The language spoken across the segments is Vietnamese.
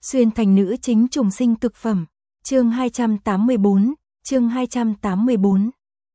Xuyên thành nữ chính trùng sinh cực phẩm. Chương 284, chương 284.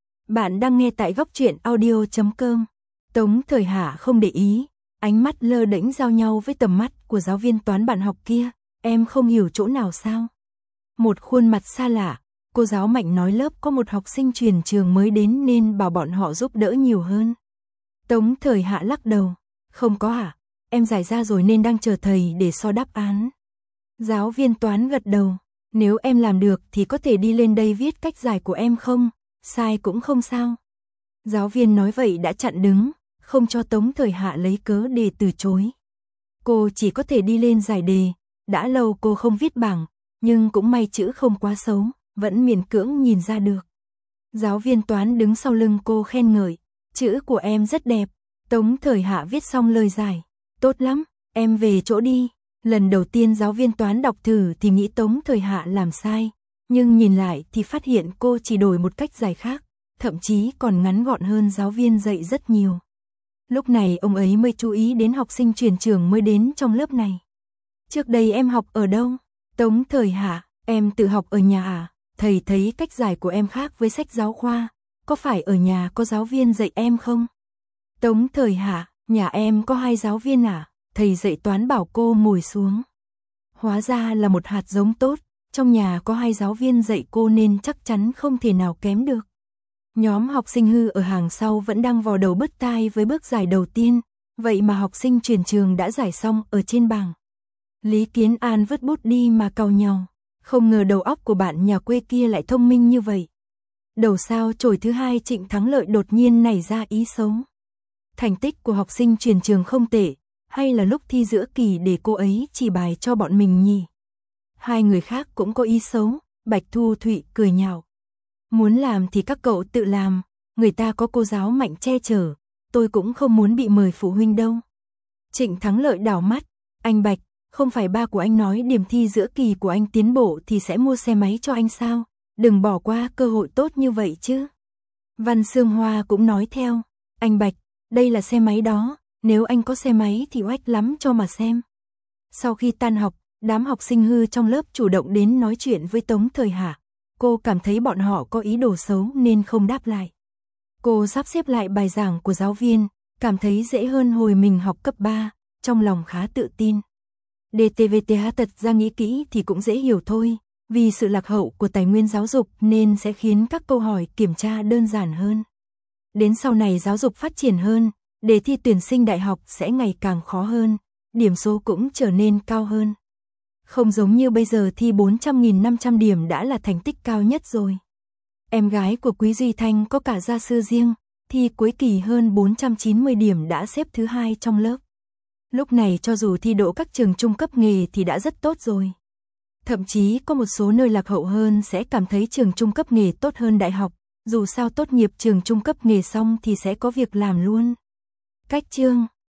Bạn đang nghe tại góc truyện audio.com. Tống Thời Hạ không để ý, ánh mắt lơ đễnh giao nhau với tầm mắt của giáo viên toán bạn học kia. Em không hiểu chỗ nào sao? Một khuôn mặt xa lạ, cô giáo Mạnh nói lớp có một học sinh chuyển trường mới đến nên bảo bọn họ giúp đỡ nhiều hơn. Tống Thời Hạ lắc đầu, không có hả? Em giải ra rồi nên đang chờ thầy để so đáp án. Giáo viên toán gật đầu, nếu em làm được thì có thể đi lên đây viết cách giải của em không? Sai cũng không sao. Giáo viên nói vậy đã chặn đứng, không cho Tống Thời Hạ lấy cớ để từ chối. Cô chỉ có thể đi lên giải đề, đã lâu cô không viết bảng, nhưng cũng may chữ không quá xấu, vẫn miễn cưỡng nhìn ra được. Giáo viên toán đứng sau lưng cô khen ngợi, chữ của em rất đẹp. Tống Thời Hạ viết xong lời giải, tốt lắm, em về chỗ đi. Lần đầu tiên giáo viên toán đọc thử thì nghĩ Tống Thời Hạ làm sai, nhưng nhìn lại thì phát hiện cô chỉ đổi một cách giải khác, thậm chí còn ngắn gọn hơn giáo viên dạy rất nhiều. Lúc này ông ấy mới chú ý đến học sinh chuyển trường mới đến trong lớp này. Trước đây em học ở đâu? Tống Thời Hạ, em tự học ở nhà à? Thầy thấy cách giải của em khác với sách giáo khoa, có phải ở nhà có giáo viên dạy em không? Tống Thời Hạ, nhà em có 2 giáo viên à? Thầy dạy toán bảo cô ngồi xuống. Hóa ra là một hạt giống tốt, trong nhà có 2 giáo viên dạy cô nên chắc chắn không thể nào kém được. Nhóm học sinh hư ở hàng sau vẫn đang vò đầu bứt tai với bước giải đầu tiên, vậy mà học sinh chuyển trường đã giải xong ở trên bảng. Lý Kiến An vứt bút đi mà cau nhau, không ngờ đầu óc của bạn nhà quê kia lại thông minh như vậy. Đầu sao chổi thứ 2 Trịnh Thắng Lợi đột nhiên nảy ra ý xấu. Thành tích của học sinh chuyển trường không tệ, hay là lúc thi giữa kỳ để cô ấy chỉ bài cho bọn mình nhỉ? 2 người khác cũng có ý xấu, Bạch Thu Thụy cười nhạo. Muốn làm thì các cậu tự làm, người ta có cô giáo Mạnh che chở, tôi cũng không muốn bị mời phụ huynh đâu. Trịnh Thắng Lợi đảo mắt, anh Bạch, không phải ba của anh nói điểm thi giữa kỳ của anh tiến bộ thì sẽ mua xe máy cho anh sao? Đừng bỏ qua cơ hội tốt như vậy chứ. Văn Sương Hoa cũng nói theo, anh Bạch, đây là xe máy đó, nếu anh có xe máy thì oách lắm cho mà xem. Sau khi tan học, đám học sinh hư trong lớp chủ động đến nói chuyện với Tống Thời Hạ. Cô cảm thấy bọn họ có ý đồ xấu nên không đáp lại. Cô sắp xếp lại bài giảng của giáo viên, cảm thấy dễ hơn hồi mình học cấp 3, trong lòng khá tự tin. DTVTH tật ra nghĩ kỹ thì cũng dễ hiểu thôi, vì sự lạc hậu của tài nguyên giáo dục nên sẽ khiến các câu hỏi kiểm tra đơn giản hơn. Đến sau này giáo dục phát triển hơn, đề thi tuyển sinh đại học sẽ ngày càng khó hơn, điểm số cũng trở nên cao hơn. Không giống như bây giờ thi 400.500 điểm đã là thành tích cao nhất rồi. Em gái của Quý Duy Thanh có cả gia sư riêng, thi cuối kỳ hơn 490 điểm đã xếp thứ 2 trong lớp. Lúc này cho dù thi đỗ các trường trung cấp nghề thì đã rất tốt rồi. Thậm chí có một số nơi lạc hậu hơn sẽ cảm thấy trường trung cấp nghề tốt hơn đại học, dù sao tốt nghiệp trường trung cấp nghề xong thì sẽ có việc làm luôn. Cách chương